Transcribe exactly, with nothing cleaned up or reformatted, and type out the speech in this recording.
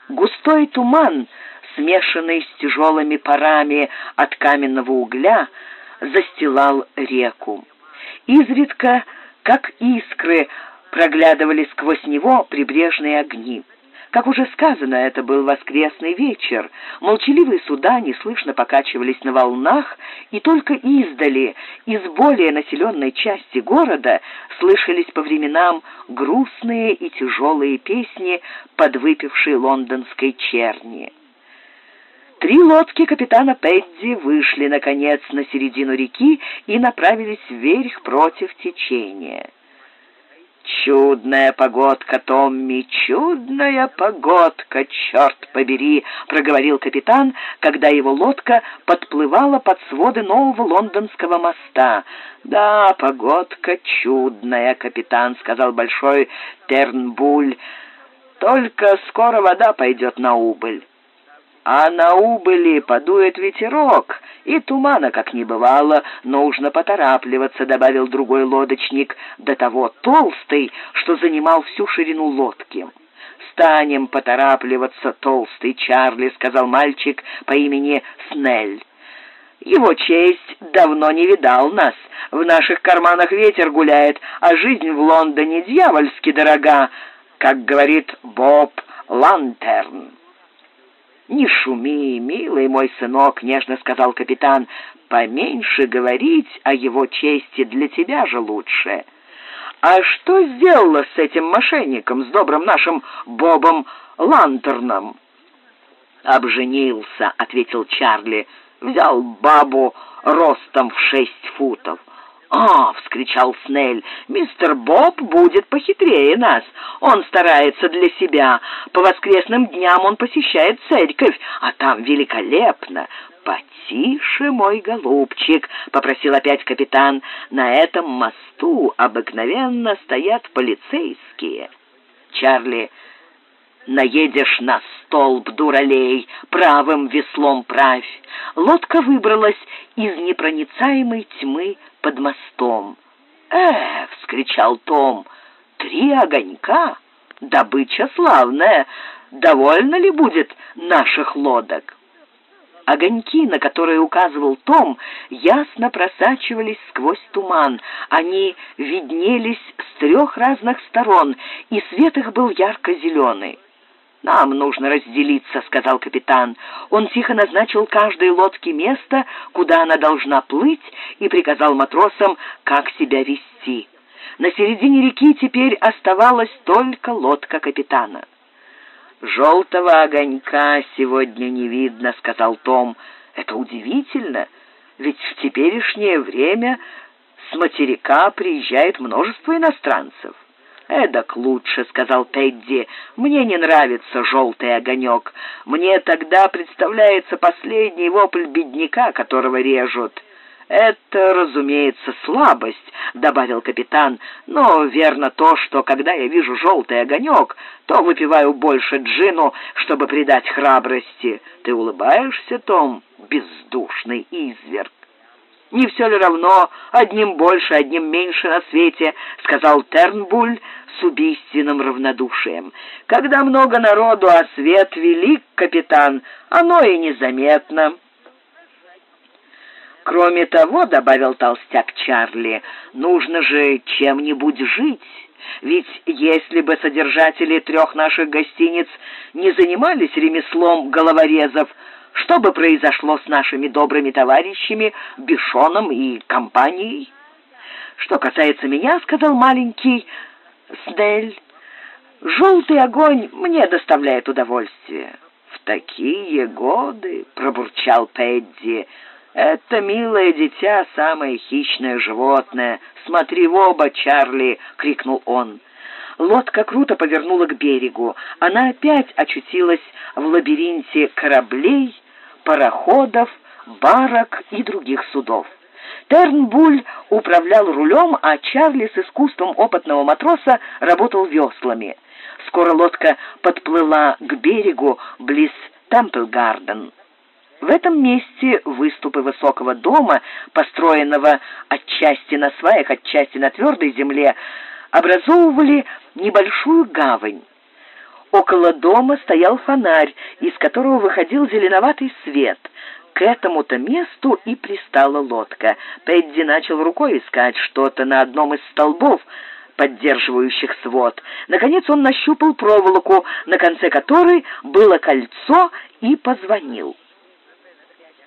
Густой туман, смешанный с тяжелыми парами от каменного угля, застилал реку. Изредка, как искры, проглядывали сквозь него прибрежные огни. Как уже сказано, это был воскресный вечер. Молчаливые суда неслышно покачивались на волнах, и только издали, из более населенной части города, слышались по временам грустные и тяжелые песни подвыпившей лондонской черни. Три лодки капитана Пэдди вышли, наконец, на середину реки и направились вверх против течения. «Чудная погодка, Томми, чудная погодка, черт побери!» — проговорил капитан, когда его лодка подплывала под своды нового лондонского моста. «Да, погодка чудная, капитан», — сказал большой Тернбуль. «Только скоро вода пойдет на убыль». «А на убыли подует ветерок, и тумана как не бывало, нужно поторапливаться», — добавил другой лодочник, до того толстый, что занимал всю ширину лодки. «Станем поторапливаться, толстый Чарли», — сказал мальчик по имени Снель. «Его честь давно не видал нас. В наших карманах ветер гуляет, а жизнь в Лондоне дьявольски дорога, как говорит Боб Лантерн». «Не шуми, милый мой сынок», — нежно сказал капитан. «Поменьше говорить о его чести, для тебя же лучше». «А что сделала с этим мошенником, с добрым нашим Бобом Лантерном?» «Обженился», — ответил Чарли. «Взял бабу ростом в шесть футов». «А!» — вскричал Снель. «Мистер Боб будет похитрее нас. Он старается для себя. По воскресным дням он посещает церковь, а там великолепно». «Потише, мой голубчик», — попросил опять капитан. «На этом мосту обыкновенно стоят полицейские». «Чарли, наедешь на столб, дуралей, правым веслом правь». Лодка выбралась из непроницаемой тьмы под мостом. «Э!» — вскричал Том. «Три огонька? Добыча славная! Довольно ли будет наших лодок?» Огоньки, на которые указывал Том, ясно просачивались сквозь туман. Они виднелись с трех разных сторон, и свет их был ярко-зеленый. «Нам нужно разделиться», — сказал капитан. Он тихо назначил каждой лодке место, куда она должна плыть, и приказал матросам, как себя вести. На середине реки теперь оставалась только лодка капитана. «Желтого огонька сегодня не видно», — сказал Том. «Это удивительно, ведь в теперешнее время с материка приезжает множество иностранцев». «Эдак лучше», — сказал Тедди. «Мне не нравится желтый огонек. Мне тогда представляется последний вопль бедняка, которого режут». «Это, разумеется, слабость», — добавил капитан, «но верно то, что, когда я вижу желтый огонек, то выпиваю больше джину, чтобы придать храбрости. Ты улыбаешься, Том, бездушный изверг?» «Не все ли равно, одним больше, одним меньше на свете», — сказал Тернбуль с убийственным равнодушием. «Когда много народу, а свет велик, капитан, оно и незаметно». «Кроме того, — добавил толстяк Чарли, — нужно же чем-нибудь жить. Ведь если бы содержатели трех наших гостиниц не занимались ремеслом головорезов, что бы произошло с нашими добрыми товарищами Бишоном и компанией?» «Что касается меня, — сказал маленький Снель, — желтый огонь мне доставляет удовольствие». «В такие годы, — пробурчал Пэдди, — это милое дитя, самое хищное животное. Смотри в оба, Чарли!» — крикнул он. Лодка круто повернула к берегу. Она опять очутилась в лабиринте кораблей, пароходов, барок и других судов. Тернбуль управлял рулем, а Чарли с искусством опытного матроса работал веслами. Скоро лодка подплыла к берегу близ Темпл-Гарден. В этом месте выступы высокого дома, построенного отчасти на сваях, отчасти на твердой земле, образовывали небольшую гавань. Около дома стоял фонарь, из которого выходил зеленоватый свет. К этому-то месту и пристала лодка. Пэдди начал рукой искать что-то на одном из столбов, поддерживающих свод. Наконец он нащупал проволоку, на конце которой было кольцо, и позвонил.